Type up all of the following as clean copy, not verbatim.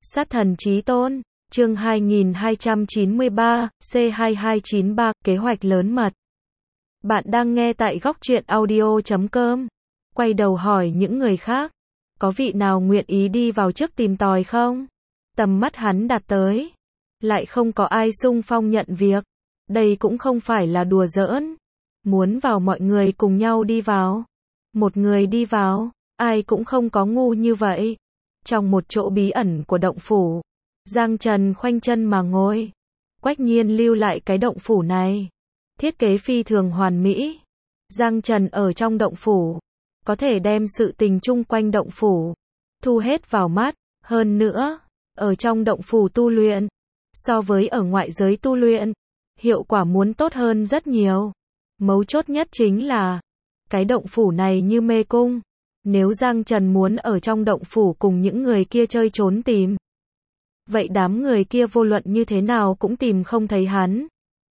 Sát thần chí tôn, chương 2293, C2293, kế hoạch lớn mật. Bạn đang nghe tại góc truyện audio.com. Quay đầu hỏi những người khác, có vị nào nguyện ý đi vào trước tìm tòi không? Tầm mắt hắn đạt tới, lại không có ai xung phong nhận việc. Đây cũng không phải là đùa giỡn. Muốn vào mọi người cùng nhau đi vào. Một người đi vào, ai cũng không có ngu như vậy. Trong một chỗ bí ẩn của động phủ, Giang Trần khoanh chân mà ngồi. Quách Nhiên lưu lại cái động phủ này. Thiết kế phi thường hoàn mỹ. Giang Trần ở trong động phủ, có thể đem sự tình chung quanh động phủ thu hết vào mắt. Hơn nữa, ở trong động phủ tu luyện, so với ở ngoại giới tu luyện, hiệu quả muốn tốt hơn rất nhiều. Mấu chốt nhất chính là, cái động phủ này như mê cung. Nếu Giang Trần muốn ở trong động phủ cùng những người kia chơi trốn tìm, vậy đám người kia vô luận như thế nào cũng tìm không thấy hắn.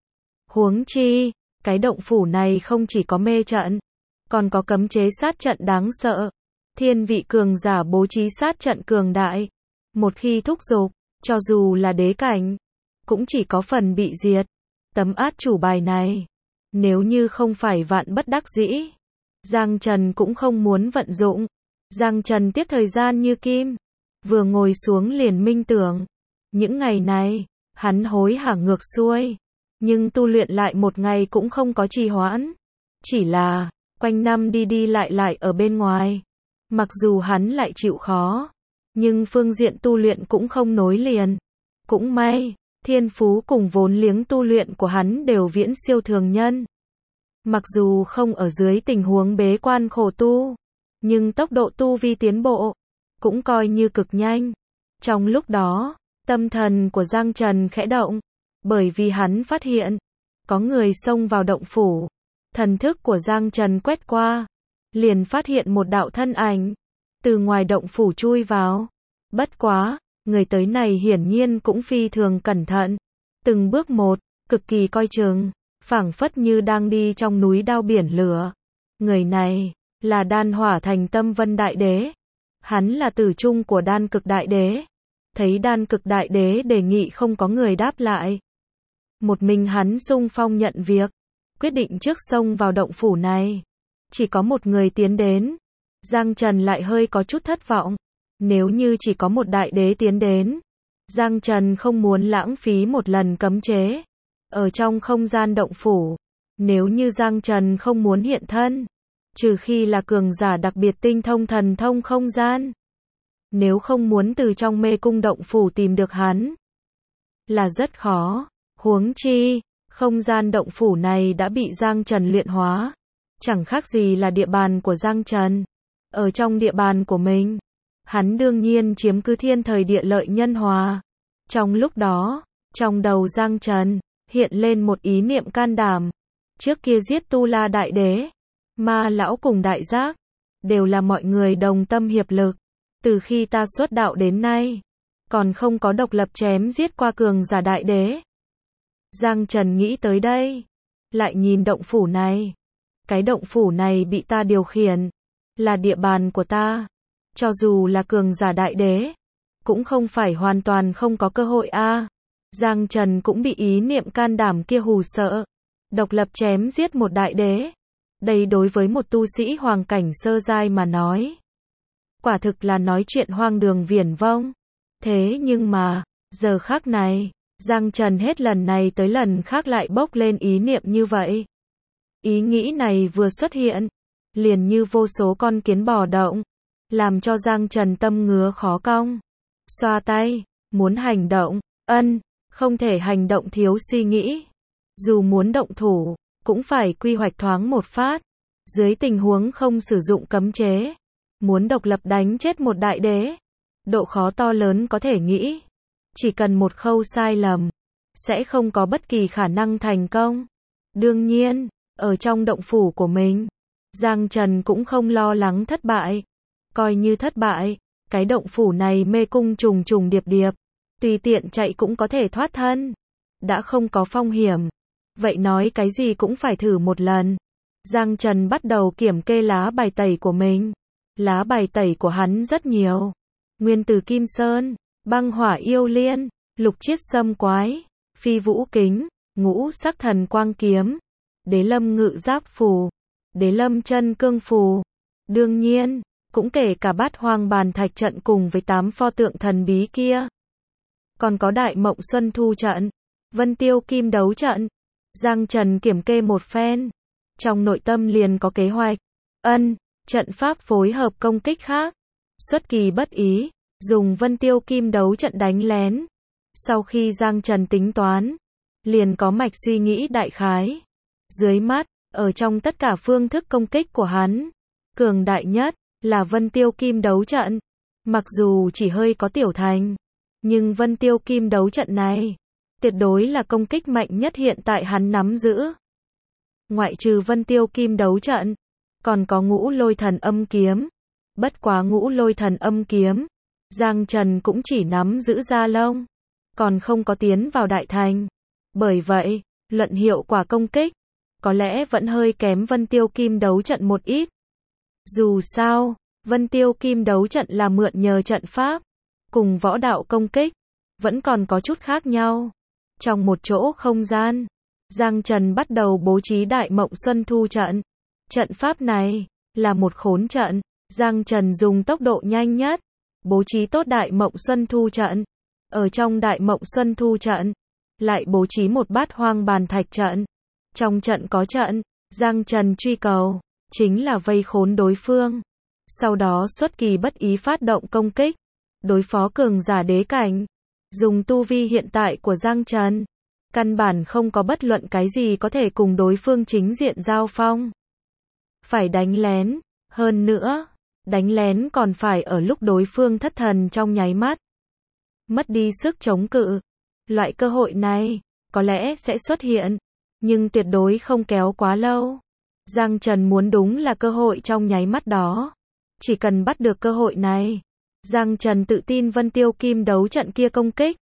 Huống chi, cái động phủ này không chỉ có mê trận, còn có cấm chế sát trận đáng sợ. Thiên vị cường giả bố trí sát trận cường đại. Một khi thúc giục, cho dù là đế cảnh, cũng chỉ có phần bị diệt. Tấm át chủ bài này, nếu như không phải vạn bất đắc dĩ, Giang Trần cũng không muốn vận dụng. Giang Trần tiếc thời gian như kim, vừa ngồi xuống liền minh tưởng. Những ngày này, hắn hối hả ngược xuôi, nhưng tu luyện lại một ngày cũng không có trì hoãn. Chỉ là, quanh năm đi đi lại lại ở bên ngoài. Mặc dù hắn lại chịu khó, nhưng phương diện tu luyện cũng không nối liền. Cũng may, thiên phú cùng vốn liếng tu luyện của hắn đều viễn siêu thường nhân. Mặc dù không ở dưới tình huống bế quan khổ tu, nhưng tốc độ tu vi tiến bộ cũng coi như cực nhanh. Trong lúc đó, tâm thần của Giang Trần khẽ động, bởi vì hắn phát hiện có người xông vào động phủ. Thần thức của Giang Trần quét qua, liền phát hiện một đạo thân ảnh từ ngoài động phủ chui vào. Bất quá, người tới này hiển nhiên cũng phi thường cẩn thận, từng bước một, cực kỳ coi chừng, phảng phất như đang đi trong núi đao biển lửa. Người này là Đan Hỏa Thành Tâm Vân Đại Đế. Hắn là tử trung của Đan Cực Đại Đế. Thấy Đan Cực Đại Đế đề nghị không có người đáp lại, một mình hắn xung phong nhận việc, quyết định trước xông vào động phủ này. Chỉ có một người tiến đến, Giang Trần lại hơi có chút thất vọng. Nếu như chỉ có một đại đế tiến đến, Giang Trần không muốn lãng phí một lần cấm chế ở trong không gian động phủ. Nếu như Giang Trần không muốn hiện thân, trừ khi là cường giả đặc biệt tinh thông thần thông không gian, nếu không muốn từ trong mê cung động phủ tìm được hắn, là rất khó. Huống chi, không gian động phủ này đã bị Giang Trần luyện hóa, chẳng khác gì là địa bàn của Giang Trần. Ở trong địa bàn của mình, hắn đương nhiên chiếm cứ thiên thời địa lợi nhân hòa. Trong lúc đó, trong đầu Giang Trần hiện lên một ý niệm can đảm. Trước kia giết Tu La Đại Đế, Ma Lão cùng Đại Giác, đều là mọi người đồng tâm hiệp lực. Từ khi ta xuất đạo đến nay, còn không có độc lập chém giết qua cường giả đại đế. Giang Trần nghĩ tới đây, lại nhìn động phủ này. Cái động phủ này bị ta điều khiển, là địa bàn của ta. Cho dù là cường giả đại đế, cũng không phải hoàn toàn không có cơ hội a. Giang Trần cũng bị ý niệm can đảm kia hù sợ. Độc lập chém giết một đại đế. Đây đối với một tu sĩ hoàng cảnh sơ giai mà nói, quả thực là nói chuyện hoang đường viển vông. Thế nhưng mà, giờ khắc này, Giang Trần hết lần này tới lần khác lại bốc lên ý niệm như vậy. Ý nghĩ này vừa xuất hiện, liền như vô số con kiến bò động, làm cho Giang Trần tâm ngứa khó cong. Xoa tay, muốn hành động, không thể hành động thiếu suy nghĩ. Dù muốn động thủ, cũng phải quy hoạch thoáng một phát. Dưới tình huống không sử dụng cấm chế, muốn độc lập đánh chết một đại đế, độ khó to lớn có thể nghĩ. Chỉ cần một khâu sai lầm, sẽ không có bất kỳ khả năng thành công. Đương nhiên, ở trong động phủ của mình, Giang Trần cũng không lo lắng thất bại. Coi như thất bại, cái động phủ này mê cung trùng trùng điệp điệp, tùy tiện chạy cũng có thể thoát thân. Đã không có phong hiểm, vậy nói cái gì cũng phải thử một lần. Giang Trần bắt đầu kiểm kê lá bài tẩy của mình. Lá bài tẩy của hắn rất nhiều. Nguyên từ Kim Sơn, băng hỏa yêu liên, lục chiết sâm quái, phi vũ kính, ngũ sắc thần quang kiếm, đế lâm ngự giáp phù, đế lâm chân cương phù. Đương nhiên, cũng kể cả bát hoang bàn thạch trận cùng với 8 pho tượng thần bí kia. Còn có đại mộng xuân thu trận, vân tiêu kim đấu trận. Giang Trần kiểm kê một phen. Trong nội tâm liền có kế hoạch. Trận pháp phối hợp công kích khác. Xuất kỳ bất ý, dùng vân tiêu kim đấu trận đánh lén. Sau khi Giang Trần tính toán, liền có mạch suy nghĩ đại khái. Dưới mắt, ở trong tất cả phương thức công kích của hắn, cường đại nhất là vân tiêu kim đấu trận. Mặc dù chỉ hơi có tiểu thành, nhưng vân tiêu kim đấu trận này tuyệt đối là công kích mạnh nhất hiện tại hắn nắm giữ. Ngoại trừ vân tiêu kim đấu trận, còn có ngũ lôi thần âm kiếm. Bất quá ngũ lôi thần âm kiếm, Giang Trần cũng chỉ nắm giữ ra lông, còn không có tiến vào đại thành. Bởi vậy, luận hiệu quả công kích, có lẽ vẫn hơi kém vân tiêu kim đấu trận một ít. Dù sao, vân tiêu kim đấu trận là mượn nhờ trận pháp, cùng võ đạo công kích, vẫn còn có chút khác nhau. Trong một chỗ không gian, Giang Trần bắt đầu bố trí đại mộng xuân thu trận. Trận pháp này là một khốn trận. Giang Trần dùng tốc độ nhanh nhất bố trí tốt đại mộng xuân thu trận. Ở trong đại mộng xuân thu trận, lại bố trí một bát hoang bàn thạch trận. Trong trận có trận, Giang Trần truy cầu chính là vây khốn đối phương. Sau đó xuất kỳ bất ý phát động công kích, đối phó cường giả đế cảnh. Dùng tu vi hiện tại của Giang Trần, căn bản không có bất luận cái gì có thể cùng đối phương chính diện giao phong. Phải đánh lén, hơn nữa, đánh lén còn phải ở lúc đối phương thất thần trong nháy mắt. Mất đi sức chống cự. Loại cơ hội này, có lẽ sẽ xuất hiện, nhưng tuyệt đối không kéo quá lâu. Giang Trần muốn đúng là cơ hội trong nháy mắt đó. Chỉ cần bắt được cơ hội này, Giang Trần tự tin vân tiêu kim đấu trận kia công kích,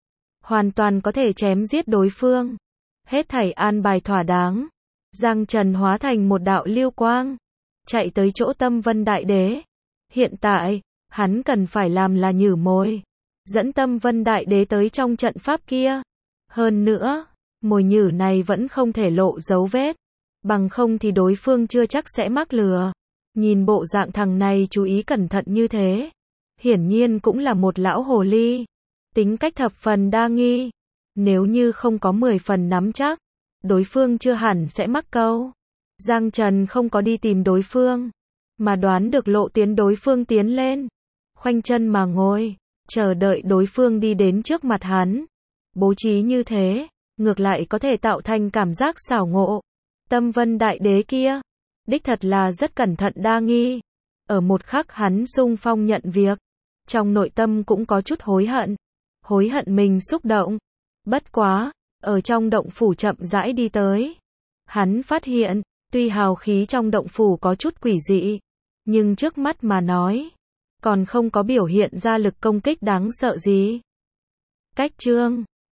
hoàn toàn có thể chém giết đối phương. Hết thảy an bài thỏa đáng, Giang Trần hóa thành một đạo lưu quang, chạy tới chỗ Tâm Vân Đại Đế. Hiện tại, hắn cần phải làm là nhử mồi, dẫn Tâm Vân Đại Đế tới trong trận pháp kia. Hơn nữa, mồi nhử này vẫn không thể lộ dấu vết, bằng không thì đối phương chưa chắc sẽ mắc lừa. Nhìn bộ dạng thằng này chú ý cẩn thận như thế, hiển nhiên cũng là một lão hồ ly, tính cách thập phần đa nghi. Nếu như không có 10 phần nắm chắc, đối phương chưa hẳn sẽ mắc câu. Giang Trần không có đi tìm đối phương, mà đoán được lộ tuyến đối phương tiến lên. Khoanh chân mà ngồi, chờ đợi đối phương đi đến trước mặt hắn. Bố trí như thế, ngược lại có thể tạo thành cảm giác xảo ngộ. Tâm Vân Đại Đế kia, đích thật là rất cẩn thận đa nghi. Ở một khắc hắn xung phong nhận việc, trong nội tâm cũng có chút hối hận. Hối hận mình xúc động. Bất quá, ở trong động phủ chậm rãi đi tới, hắn phát hiện, tuy hào khí trong động phủ có chút quỷ dị, nhưng trước mắt mà nói, còn không có biểu hiện ra lực công kích đáng sợ gì. Cách chương